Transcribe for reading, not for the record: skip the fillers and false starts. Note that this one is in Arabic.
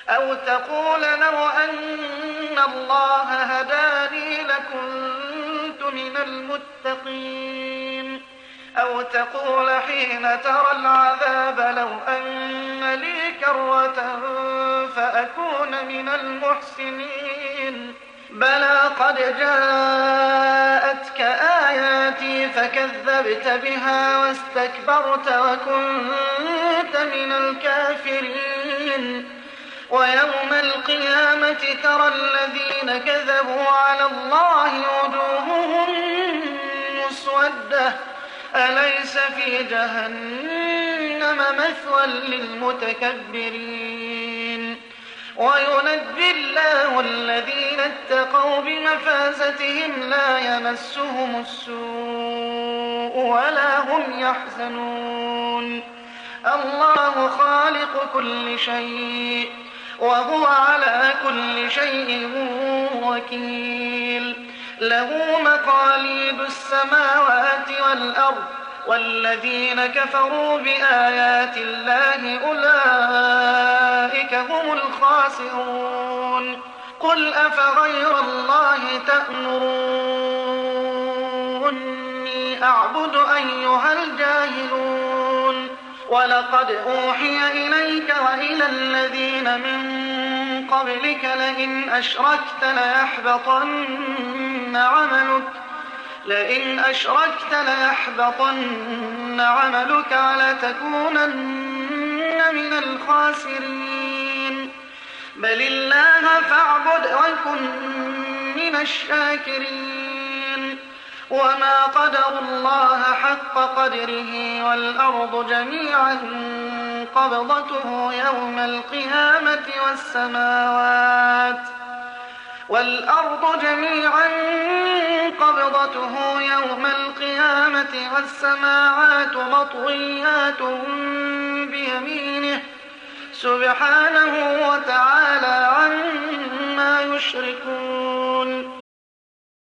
أو تقول لو أن الله هداني لكنت من المتقين. أو تقول حين ترى العذاب لو أن لي كرة فأكون من المحسنين. بلى قد جاءتك آياتي فكذبت بها واستكبرت وكنت من الكافرين. ويوم القيامة ترى الذين كذبوا على الله وجوههم مسودة أليس في جهنم مثوى للمتكبرين. وينجي الله الذين اتقوا بمفازتهم لا يمسهم السوء ولا هم يحزنون. الله خالق كل شيء وهو على كل شيء وكيل. له مقاليد السماوات والأرض والذين كفروا بآيات الله أولئك هم الخاسرون. قل أفغير الله تأمروني أعبد أيها الجاهلون. ولقد أوحي إليك وإلى الذين من قبلك لئن أشركت ليحبطن عملك ولتكونن من الخاسرين. بل الله فاعبد وكن من الشاكرين. وما قدروا الله حق قدره والأرض جميعا قبضته يوم القيامة والسماوات مطويات بيمينه سبحانه وتعالى عما يشركون.